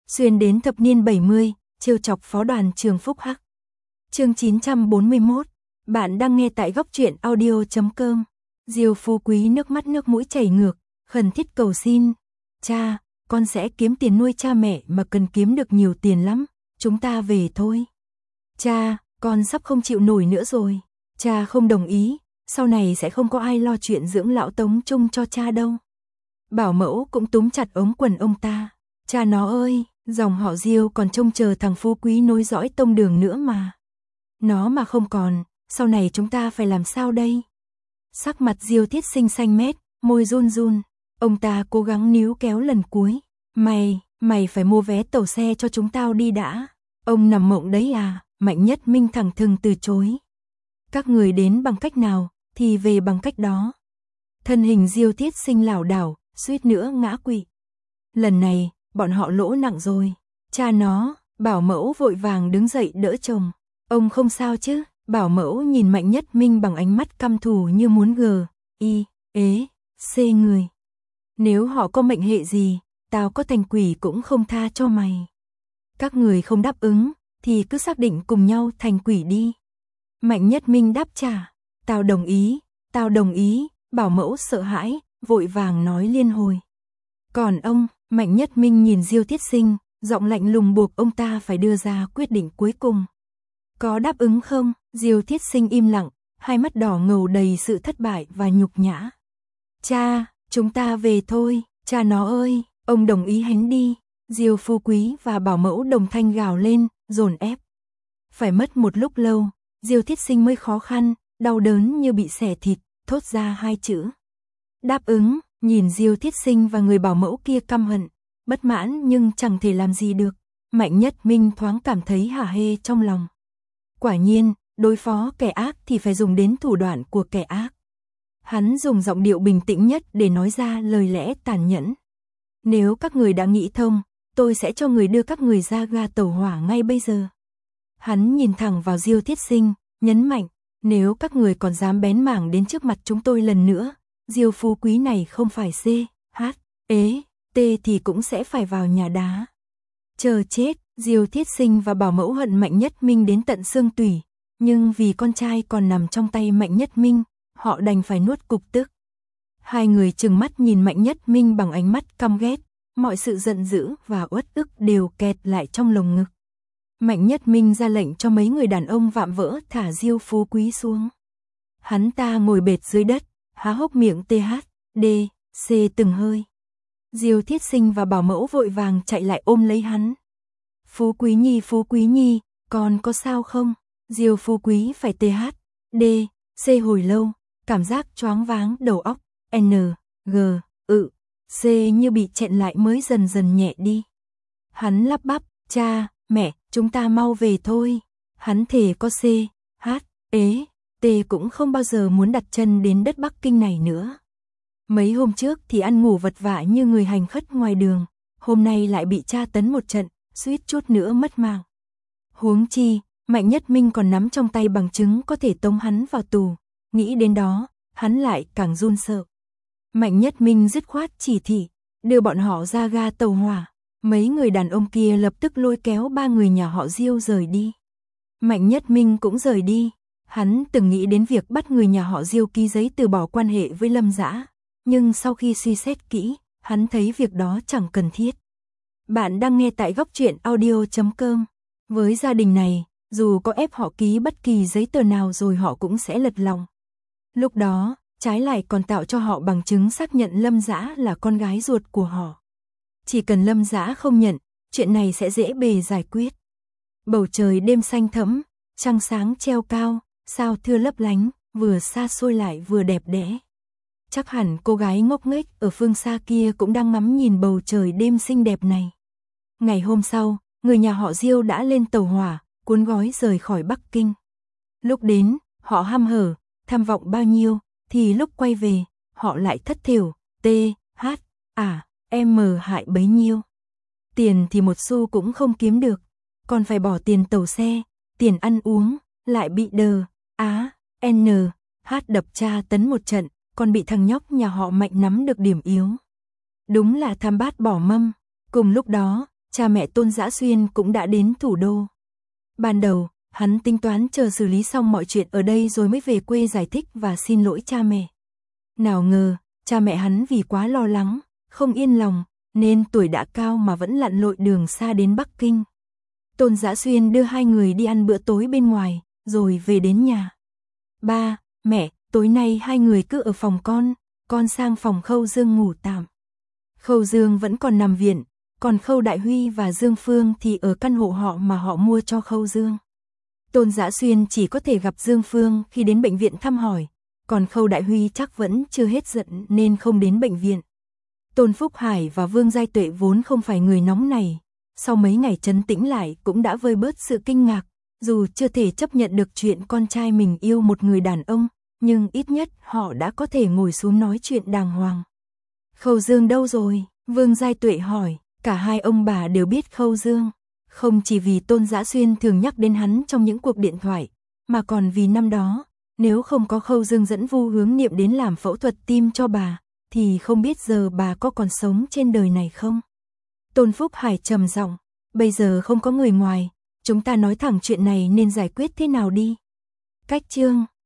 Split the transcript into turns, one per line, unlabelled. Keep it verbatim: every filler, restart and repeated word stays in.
Xuyên đến thập niên bảy mươi, trêu chọc phó đoàn trường Phúc Hắc. Chương chín trăm bốn mươi mốt. Bạn đang nghe tại góc truyện audio chấm com. Diêu Phú Quý nước mắt nước mũi chảy ngược, khẩn thiết cầu xin. Cha, con sẽ kiếm tiền nuôi cha mẹ mà cần kiếm được nhiều tiền lắm. Chúng ta về thôi. Cha, con sắp không chịu nổi nữa rồi. Cha không đồng ý, sau này sẽ không có ai lo chuyện dưỡng lão Tống Trung cho cha đâu. Bảo mẫu cũng túm chặt ống quần ông ta. Cha nó ơi, dòng họ Diêu còn trông chờ thằng Phú Quý nối dõi tông đường nữa mà. Nó mà không còn, sau này chúng ta phải làm sao đây? Sắc mặt Diêu Thiết Sinh xanh mét, môi run run. Ông ta cố gắng níu kéo lần cuối. Mày, mày phải mua vé tàu xe cho chúng tao đi đã. Ông nằm mộng đấy à? Mạnh Nhất Minh thẳng thừng từ chối. Các người đến bằng cách nào, thì về bằng cách đó. Thân hình Diêu Thiết Sinh lảo đảo, suýt nữa ngã quỵ. Lần này, bọn họ lỗ nặng rồi. Cha nó, Bảo mẫu vội vàng đứng dậy đỡ chồng. Ông không sao chứ? Bảo mẫu nhìn Mạnh Nhất Minh bằng ánh mắt căm thù như muốn gờ, y, ế, xê người. Nếu họ có mệnh hệ gì, tao có thành quỷ cũng không tha cho mày. Các người không đáp ứng, thì cứ xác định cùng nhau thành quỷ đi. Mạnh Nhất Minh đáp trả, tao đồng ý, tao đồng ý. Bảo mẫu sợ hãi, vội vàng nói liên hồi. Còn ông, Mạnh Nhất Minh nhìn Diêu Thiết Sinh, giọng lạnh lùng buộc ông ta phải đưa ra quyết định cuối cùng. Có đáp ứng không? Diêu Thiết Sinh im lặng, hai mắt đỏ ngầu đầy sự thất bại và nhục nhã. Cha, chúng ta về thôi, cha nó ơi, ông đồng ý hắn đi. Diêu Phú Quý và Bảo mẫu đồng thanh gào lên, dồn ép. Phải mất một lúc lâu, Diêu Thiết Sinh mới khó khăn, đau đớn như bị xẻ thịt, thốt ra hai chữ. Đáp ứng. Nhìn Diêu Thiết Sinh và người bảo mẫu kia căm hận, bất mãn nhưng chẳng thể làm gì được. Mạnh Nhất Minh thoáng cảm thấy hả hê trong lòng. Quả nhiên, đối phó kẻ ác thì phải dùng đến thủ đoạn của kẻ ác. Hắn dùng giọng điệu bình tĩnh nhất để nói ra lời lẽ tàn nhẫn. Nếu các người đã nghĩ thông, tôi sẽ cho người đưa các người ra ga tàu hỏa ngay bây giờ. Hắn nhìn thẳng vào Diêu Thiết Sinh, nhấn mạnh, nếu các người còn dám bén mảng đến trước mặt chúng tôi lần nữa, Diêu Phú Quý này không phải C, H, ế, T thì cũng sẽ phải vào nhà đá. Chờ chết, Diêu Thiết Sinh và Bảo mẫu hận Mạnh Nhất Minh đến tận xương tủy, nhưng vì con trai còn nằm trong tay Mạnh Nhất Minh, họ đành phải nuốt cục tức. Hai người trừng mắt nhìn Mạnh Nhất Minh bằng ánh mắt căm ghét, mọi sự giận dữ và uất ức đều kẹt lại trong lồng ngực. Mạnh Nhất Minh ra lệnh cho mấy người đàn ông vạm vỡ thả Diêu Phú Quý xuống. Hắn ta ngồi bệt dưới đất, há hốc miệng T H, D, C từng hơi. Diêu Thiết Sinh và Bảo mẫu vội vàng chạy lại ôm lấy hắn. Phú Quý Nhi, Phú Quý Nhi, con có sao không? Diêu Phú Quý phải T H, D, C hồi lâu, cảm giác choáng váng đầu óc, N, G, ự, C như bị chẹn lại mới dần dần nhẹ đi. Hắn lắp bắp, cha, mẹ, chúng ta mau về thôi. Hắn thề có C, H, ế, T cũng không bao giờ muốn đặt chân đến đất Bắc Kinh này nữa. Mấy hôm trước thì ăn ngủ vật vã như người hành khất ngoài đường, hôm nay lại bị tra tấn một trận, suýt chút nữa mất mạng. Huống chi, Mạnh Nhất Minh còn nắm trong tay bằng chứng có thể tống hắn vào tù, nghĩ đến đó, hắn lại càng run sợ. Mạnh Nhất Minh dứt khoát chỉ thị, đưa bọn họ ra ga tàu hỏa, mấy người đàn ông kia lập tức lôi kéo ba người nhà họ Diêu rời đi. Mạnh Nhất Minh cũng rời đi. Hắn từng nghĩ đến việc bắt người nhà họ Diêu ký giấy từ bỏ quan hệ với Lâm Dã, nhưng sau khi suy xét kỹ, hắn thấy việc đó chẳng cần thiết. Bạn đang nghe tại góc truyện audio chấm com. Với gia đình này, dù có ép họ ký bất kỳ giấy tờ nào rồi họ cũng sẽ lật lòng. Lúc đó, trái lại còn tạo cho họ bằng chứng xác nhận Lâm Dã là con gái ruột của họ. Chỉ cần Lâm Dã không nhận, chuyện này sẽ dễ bề giải quyết. Bầu trời đêm xanh thẫm, trăng sáng treo cao, sao thưa lấp lánh, vừa xa xôi lại vừa đẹp đẽ. Chắc hẳn cô gái ngốc nghếch ở phương xa kia cũng đang ngắm nhìn bầu trời đêm xinh đẹp này. Ngày hôm sau, người nhà họ Diêu đã lên tàu hỏa, cuốn gói rời khỏi Bắc Kinh. Lúc đến, họ hăm hở, tham vọng bao nhiêu, thì lúc quay về, họ lại thất thểu, T, H, à, M hại bấy nhiêu. Tiền thì một xu cũng không kiếm được, còn phải bỏ tiền tàu xe, tiền ăn uống, lại bị đờ, á, N, H đập tra tấn một trận, còn bị thằng nhóc nhà họ Mạnh nắm được điểm yếu. Đúng là tham bát bỏ mâm. Cùng lúc đó, cha mẹ Tôn Dã Xuyên cũng đã đến thủ đô. Ban đầu, hắn tính toán chờ xử lý xong mọi chuyện ở đây rồi mới về quê giải thích và xin lỗi cha mẹ. Nào ngờ, cha mẹ hắn vì quá lo lắng, không yên lòng, nên tuổi đã cao mà vẫn lặn lội đường xa đến Bắc Kinh. Tôn Dã Xuyên đưa hai người đi ăn bữa tối bên ngoài, rồi về đến nhà. Ba, mẹ, tối nay hai người cứ ở phòng con, con sang phòng Khâu Dương ngủ tạm. Khâu Dương vẫn còn nằm viện, còn Khâu Đại Huy và Dương Phương thì ở căn hộ họ mà họ mua cho Khâu Dương. Tôn Dã Xuyên chỉ có thể gặp Dương Phương khi đến bệnh viện thăm hỏi, còn Khâu Đại Huy chắc vẫn chưa hết giận nên không đến bệnh viện. Tôn Phúc Hải và Vương Giai Tuệ vốn không phải người nóng này, sau mấy ngày trấn tĩnh lại cũng đã vơi bớt sự kinh ngạc, dù chưa thể chấp nhận được chuyện con trai mình yêu một người đàn ông, nhưng ít nhất họ đã có thể ngồi xuống nói chuyện đàng hoàng. Khâu Dương đâu rồi? Vương Giai Tuệ hỏi. Cả hai ông bà đều biết Khâu Dương, không chỉ vì Tôn Dã Xuyên thường nhắc đến hắn trong những cuộc điện thoại, mà còn vì năm đó, nếu không có Khâu Dương dẫn Vu Hướng Niệm đến làm phẫu thuật tim cho bà, thì không biết giờ bà có còn sống trên đời này không? Tôn Phúc Hải trầm giọng, bây giờ không có người ngoài, chúng ta nói thẳng chuyện này nên giải quyết thế nào đi. Cách chương